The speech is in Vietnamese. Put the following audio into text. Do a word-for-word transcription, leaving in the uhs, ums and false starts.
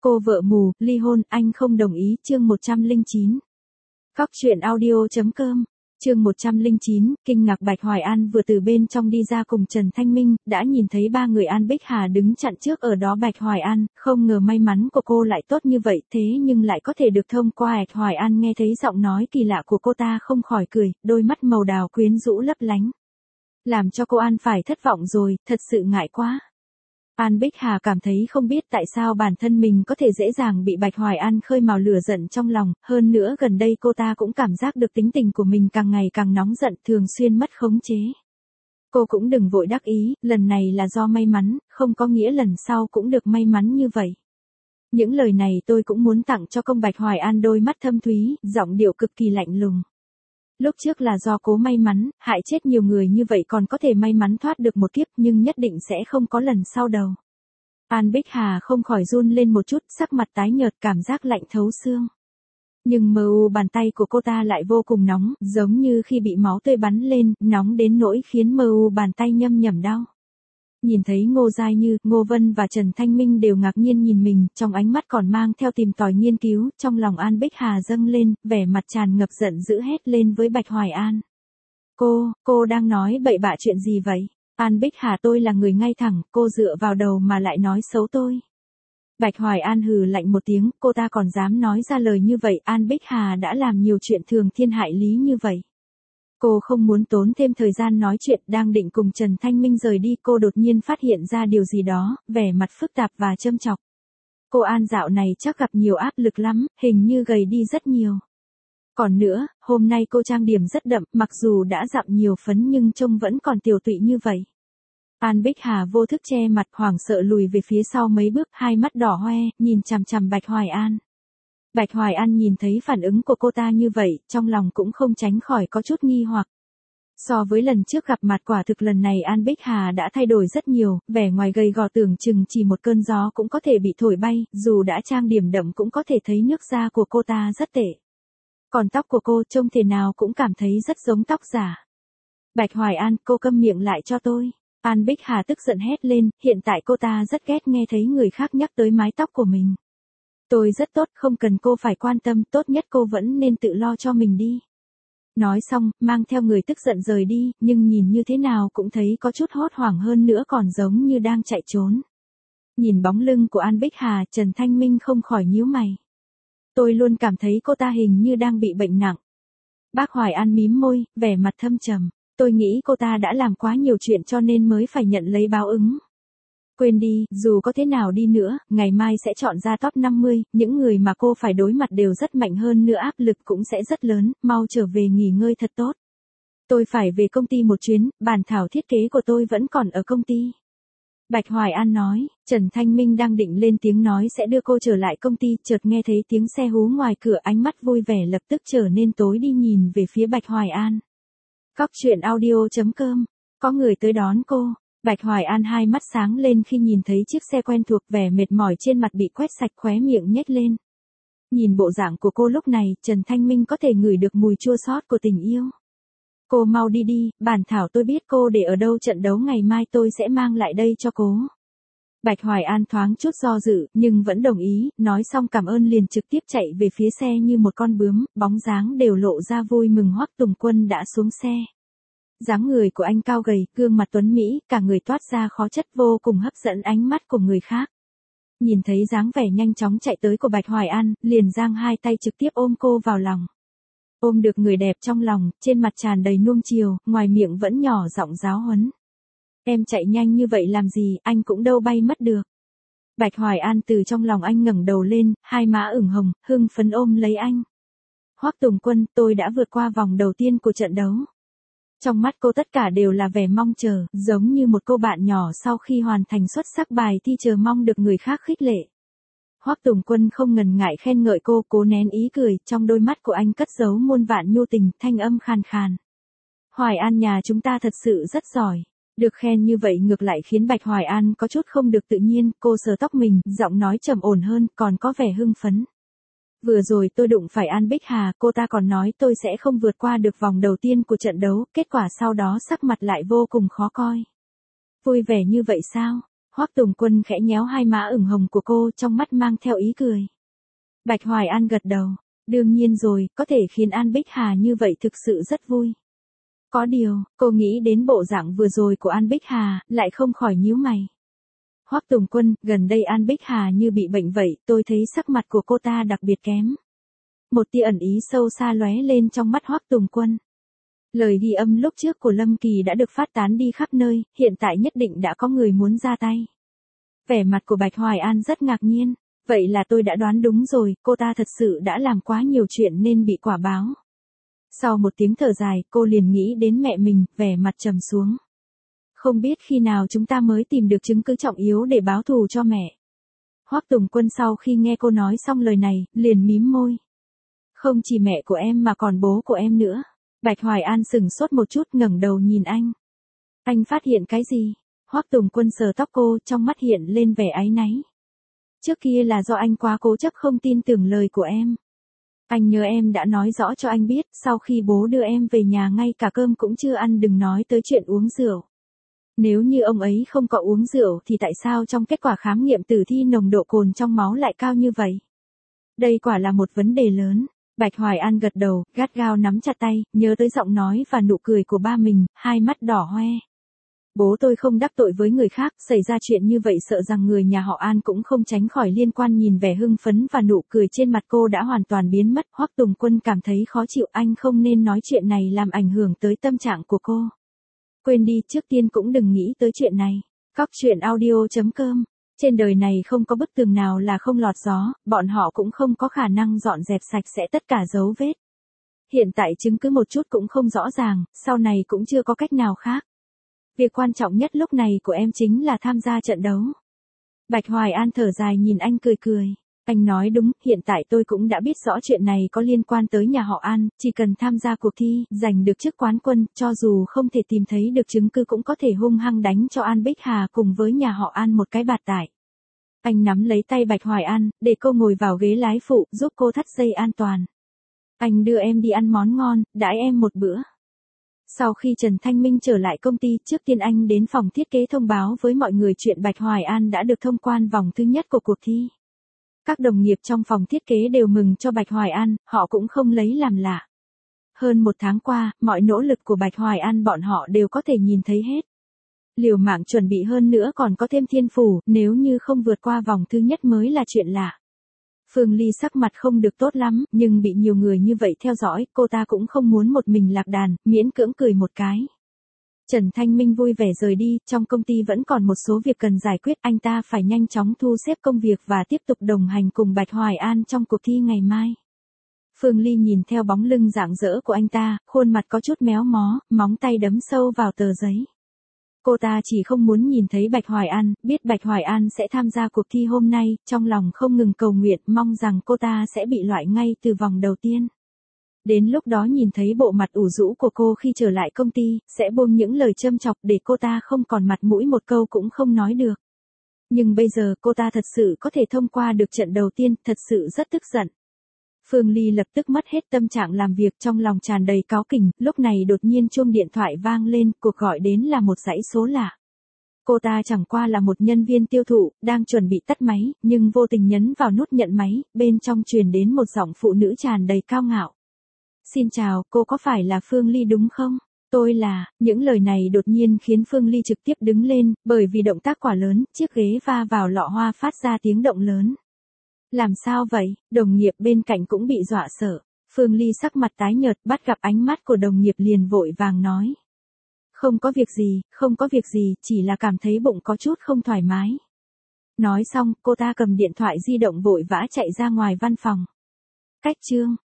Cô vợ mù, ly hôn, anh không đồng ý, chương một trăm lẻ chín. Cóc truyện audio.com, chương một trăm lẻ chín, kinh ngạc Bạch Hoài An vừa từ bên trong đi ra cùng Trần Thanh Minh, đã nhìn thấy ba người An Bích Hà đứng chặn trước ở đó. Bạch Hoài An, không ngờ may mắn của cô lại tốt như vậy, thế nhưng lại có thể được thông qua. Bạch Hoài An nghe thấy giọng nói kỳ lạ của cô ta không khỏi cười, đôi mắt màu đào quyến rũ lấp lánh. Làm cho cô An phải thất vọng rồi, thật sự ngại quá. An Bích Hà cảm thấy không biết tại sao bản thân mình có thể dễ dàng bị Bạch Hoài An khơi mào lửa giận trong lòng, hơn nữa gần đây cô ta cũng cảm giác được tính tình của mình càng ngày càng nóng giận, thường xuyên mất khống chế. Cô cũng đừng vội đắc ý, lần này là do may mắn, không có nghĩa lần sau cũng được may mắn như vậy. Những lời này tôi cũng muốn tặng cho công. Bạch Hoài An đôi mắt thâm thúy, giọng điệu cực kỳ lạnh lùng. Lúc trước là do cố may mắn, hại chết nhiều người như vậy còn có thể may mắn thoát được một kiếp, nhưng nhất định sẽ không có lần sau đâu. An Bích Hà không khỏi run lên một chút, sắc mặt tái nhợt, cảm giác lạnh thấu xương. Nhưng mờ u bàn tay của cô ta lại vô cùng nóng, giống như khi bị máu tươi bắn lên, nóng đến nỗi khiến mờ u bàn tay nhâm nhẩm đau. Nhìn thấy Ngô Giai Như, Ngô Vân và Trần Thanh Minh đều ngạc nhiên nhìn mình, trong ánh mắt còn mang theo tìm tòi nghiên cứu, trong lòng An Bích Hà dâng lên, vẻ mặt tràn ngập giận dữ hét lên với Bạch Hoài An. Cô, cô đang nói bậy bạ chuyện gì vậy? An Bích Hà, tôi là người ngay thẳng, cô dựa vào đầu mà lại nói xấu tôi. Bạch Hoài An hừ lạnh một tiếng, cô ta còn dám nói ra lời như vậy. An Bích Hà đã làm nhiều chuyện thường thiên hại lý như vậy. Cô không muốn tốn thêm thời gian nói chuyện, đang định cùng Trần Thanh Minh rời đi, cô đột nhiên phát hiện ra điều gì đó, vẻ mặt phức tạp và châm chọc. Cô An dạo này chắc gặp nhiều áp lực lắm, hình như gầy đi rất nhiều. Còn nữa, hôm nay cô trang điểm rất đậm, mặc dù đã dặm nhiều phấn nhưng trông vẫn còn tiều tụy như vậy. An Bích Hà vô thức che mặt, hoảng sợ lùi về phía sau mấy bước, hai mắt đỏ hoe, nhìn chằm chằm Bạch Hoài An. Bạch Hoài An nhìn thấy phản ứng của cô ta như vậy, trong lòng cũng không tránh khỏi có chút nghi hoặc. So với lần trước gặp mặt, quả thực lần này An Bích Hà đã thay đổi rất nhiều, vẻ ngoài gầy gò tưởng chừng chỉ một cơn gió cũng có thể bị thổi bay, dù đã trang điểm đậm cũng có thể thấy nước da của cô ta rất tệ. Còn tóc của cô trông thế nào cũng cảm thấy rất giống tóc giả. Bạch Hoài An, cô câm miệng lại cho tôi. An Bích Hà tức giận hét lên, hiện tại cô ta rất ghét nghe thấy người khác nhắc tới mái tóc của mình. Tôi rất tốt, không cần cô phải quan tâm, tốt nhất cô vẫn nên tự lo cho mình đi. Nói xong, mang theo người tức giận rời đi, nhưng nhìn như thế nào cũng thấy có chút hốt hoảng, hơn nữa còn giống như đang chạy trốn. Nhìn bóng lưng của An Bích Hà, Trần Thanh Minh không khỏi nhíu mày. Tôi luôn cảm thấy cô ta hình như đang bị bệnh nặng. Bác Hoài An mím môi, vẻ mặt thâm trầm. Tôi nghĩ cô ta đã làm quá nhiều chuyện cho nên mới phải nhận lấy báo ứng. Quên đi, dù có thế nào đi nữa, ngày mai sẽ chọn ra top năm mươi, những người mà cô phải đối mặt đều rất mạnh, hơn nữa áp lực cũng sẽ rất lớn, mau trở về nghỉ ngơi thật tốt. Tôi phải về công ty một chuyến, bản thảo thiết kế của tôi vẫn còn ở công ty. Bạch Hoài An nói. Trần Thanh Minh đang định lên tiếng nói sẽ đưa cô trở lại công ty, chợt nghe thấy tiếng xe hú ngoài cửa, ánh mắt vui vẻ lập tức trở nên tối đi, nhìn về phía Bạch Hoài An. Cóc truyện audio.com, có người tới đón cô. Bạch Hoài An hai mắt sáng lên khi nhìn thấy chiếc xe quen thuộc, vẻ mệt mỏi trên mặt bị quét sạch, khóe miệng nhếch lên. Nhìn bộ dạng của cô lúc này, Trần Thanh Minh có thể ngửi được mùi chua xót của tình yêu. Cô mau đi đi, bản thảo tôi biết cô để ở đâu, trận đấu ngày mai tôi sẽ mang lại đây cho cô. Bạch Hoài An thoáng chút do dự, nhưng vẫn đồng ý, nói xong cảm ơn liền trực tiếp chạy về phía xe như một con bướm, bóng dáng đều lộ ra vui mừng. Hoắc Tùng Quân đã xuống xe. Dáng người của anh cao gầy, gương mặt tuấn mỹ, cả người toát ra khí chất vô cùng hấp dẫn ánh mắt của người khác. Nhìn thấy dáng vẻ nhanh chóng chạy tới của Bạch Hoài An, liền giang hai tay trực tiếp ôm cô vào lòng. Ôm được người đẹp trong lòng, trên mặt tràn đầy nuông chiều, ngoài miệng vẫn nhỏ giọng giáo huấn. Em chạy nhanh như vậy làm gì, anh cũng đâu bay mất được. Bạch Hoài An từ trong lòng anh ngẩng đầu lên, hai má ửng hồng, hưng phấn ôm lấy anh. Hoắc Tùng Quân, tôi đã vượt qua vòng đầu tiên của trận đấu. Trong mắt cô tất cả đều là vẻ mong chờ, giống như một cô bạn nhỏ sau khi hoàn thành xuất sắc bài thi chờ mong được người khác khích lệ. Hoắc Tùng Quân không ngần ngại khen ngợi cô, cố nén ý cười, trong đôi mắt của anh cất giấu muôn vạn nhu tình, thanh âm khàn khàn. Hoài An nhà chúng ta thật sự rất giỏi. Được khen như vậy ngược lại khiến Bạch Hoài An có chút không được tự nhiên, cô sờ tóc mình, giọng nói trầm ổn hơn, còn có vẻ hưng phấn. Vừa rồi tôi đụng phải An Bích Hà, cô ta còn nói tôi sẽ không vượt qua được vòng đầu tiên của trận đấu, kết quả sau đó sắc mặt lại vô cùng khó coi. Vui vẻ như vậy sao? Hoắc Tùng Quân khẽ nhéo hai má ửng hồng của cô, trong mắt mang theo ý cười. Bạch Hoài An gật đầu. Đương nhiên rồi, có thể khiến An Bích Hà như vậy thực sự rất vui. Có điều, cô nghĩ đến bộ dạng vừa rồi của An Bích Hà, lại không khỏi nhíu mày. Hoắc Tùng Quân, gần đây An Bích Hà như bị bệnh vậy, tôi thấy sắc mặt của cô ta đặc biệt kém. Một tia ẩn ý sâu xa lóe lên trong mắt Hoắc Tùng Quân. Lời ghi âm lúc trước của Lâm Kỳ đã được phát tán đi khắp nơi, hiện tại nhất định đã có người muốn ra tay. Vẻ mặt của Bạch Hoài An rất ngạc nhiên. Vậy là tôi đã đoán đúng rồi, cô ta thật sự đã làm quá nhiều chuyện nên bị quả báo. Sau một tiếng thở dài, cô liền nghĩ đến mẹ mình, vẻ mặt trầm xuống. Không biết khi nào chúng ta mới tìm được chứng cứ trọng yếu để báo thù cho mẹ. Hoắc Tùng Quân sau khi nghe cô nói xong lời này, liền mím môi. Không chỉ mẹ của em mà còn bố của em nữa. Bạch Hoài An sừng sốt một chút, ngẩng đầu nhìn anh. Anh phát hiện cái gì? Hoắc Tùng Quân sờ tóc cô, trong mắt hiện lên vẻ áy náy. Trước kia là do anh quá cố chấp không tin tưởng lời của em. Anh nhớ em đã nói rõ cho anh biết, sau khi bố đưa em về nhà ngay cả cơm cũng chưa ăn, đừng nói tới chuyện uống rượu. Nếu như ông ấy không có uống rượu thì tại sao trong kết quả khám nghiệm tử thi nồng độ cồn trong máu lại cao như vậy? Đây quả là một vấn đề lớn. Bạch Hoài An gật đầu, gắt gao nắm chặt tay, nhớ tới giọng nói và nụ cười của ba mình, hai mắt đỏ hoe. Bố tôi không đắc tội với người khác, xảy ra chuyện như vậy sợ rằng người nhà họ An cũng không tránh khỏi liên quan. Nhìn vẻ hưng phấn và nụ cười trên mặt cô đã hoàn toàn biến mất. Hoắc Tùng Quân cảm thấy khó chịu, anh không nên nói chuyện này làm ảnh hưởng tới tâm trạng của cô. Quên đi, trước tiên cũng đừng nghĩ tới chuyện này. Cóc truyện audio chấm com. Trên đời này không có bức tường nào là không lọt gió, bọn họ cũng không có khả năng dọn dẹp sạch sẽ tất cả dấu vết. Hiện tại chứng cứ một chút cũng không rõ ràng, sau này cũng chưa có cách nào khác. Việc quan trọng nhất lúc này của em chính là tham gia trận đấu. Bạch Hoài An thở dài nhìn anh cười cười. Anh nói đúng, hiện tại tôi cũng đã biết rõ chuyện này có liên quan tới nhà họ An, chỉ cần tham gia cuộc thi, giành được chức quán quân, cho dù không thể tìm thấy được chứng cứ cũng có thể hung hăng đánh cho An Bích Hà cùng với nhà họ An một cái bạt tải. Anh nắm lấy tay Bạch Hoài An, để cô ngồi vào ghế lái phụ, giúp cô thắt dây an toàn. Anh đưa em đi ăn món ngon, đãi em một bữa. Sau khi Trần Thanh Minh trở lại công ty, trước tiên anh đến phòng thiết kế thông báo với mọi người chuyện Bạch Hoài An đã được thông quan vòng thứ nhất của cuộc thi. Các đồng nghiệp trong phòng thiết kế đều mừng cho Bạch Hoài An, họ cũng không lấy làm lạ. Hơn một tháng qua, mọi nỗ lực của Bạch Hoài An bọn họ đều có thể nhìn thấy hết. Liều mạng chuẩn bị hơn nữa còn có thêm thiên phủ, nếu như không vượt qua vòng thứ nhất mới là chuyện lạ. Phương Ly sắc mặt không được tốt lắm, nhưng bị nhiều người như vậy theo dõi, cô ta cũng không muốn một mình lạc đàn, miễn cưỡng cười một cái. Trần Thanh Minh vui vẻ rời đi, trong công ty vẫn còn một số việc cần giải quyết, anh ta phải nhanh chóng thu xếp công việc và tiếp tục đồng hành cùng Bạch Hoài An trong cuộc thi ngày mai. Phương Ly nhìn theo bóng lưng rạng rỡ của anh ta, khuôn mặt có chút méo mó, móng tay đấm sâu vào tờ giấy. Cô ta chỉ không muốn nhìn thấy Bạch Hoài An, biết Bạch Hoài An sẽ tham gia cuộc thi hôm nay, trong lòng không ngừng cầu nguyện, mong rằng cô ta sẽ bị loại ngay từ vòng đầu tiên. Đến lúc đó nhìn thấy bộ mặt ủ rũ của cô khi trở lại công ty, sẽ buông những lời châm chọc để cô ta không còn mặt mũi một câu cũng không nói được. Nhưng bây giờ cô ta thật sự có thể thông qua được trận đầu tiên, thật sự rất tức giận. Phương Ly lập tức mất hết tâm trạng làm việc, trong lòng tràn đầy cáu kỉnh, lúc này đột nhiên chuông điện thoại vang lên, cuộc gọi đến là một dãy số lạ. Cô ta chẳng qua là một nhân viên tiêu thụ, đang chuẩn bị tắt máy, nhưng vô tình nhấn vào nút nhận máy, bên trong truyền đến một giọng phụ nữ tràn đầy cao ngạo. Xin chào, cô có phải là Phương Ly đúng không? Tôi là, những lời này đột nhiên khiến Phương Ly trực tiếp đứng lên, bởi vì động tác quá lớn, chiếc ghế va vào lọ hoa phát ra tiếng động lớn. Làm sao vậy? Đồng nghiệp bên cạnh cũng bị dọa sợ. Phương Ly sắc mặt tái nhợt, bắt gặp ánh mắt của đồng nghiệp liền vội vàng nói. Không có việc gì, không có việc gì, chỉ là cảm thấy bụng có chút không thoải mái. Nói xong, cô ta cầm điện thoại di động vội vã chạy ra ngoài văn phòng. Cách chương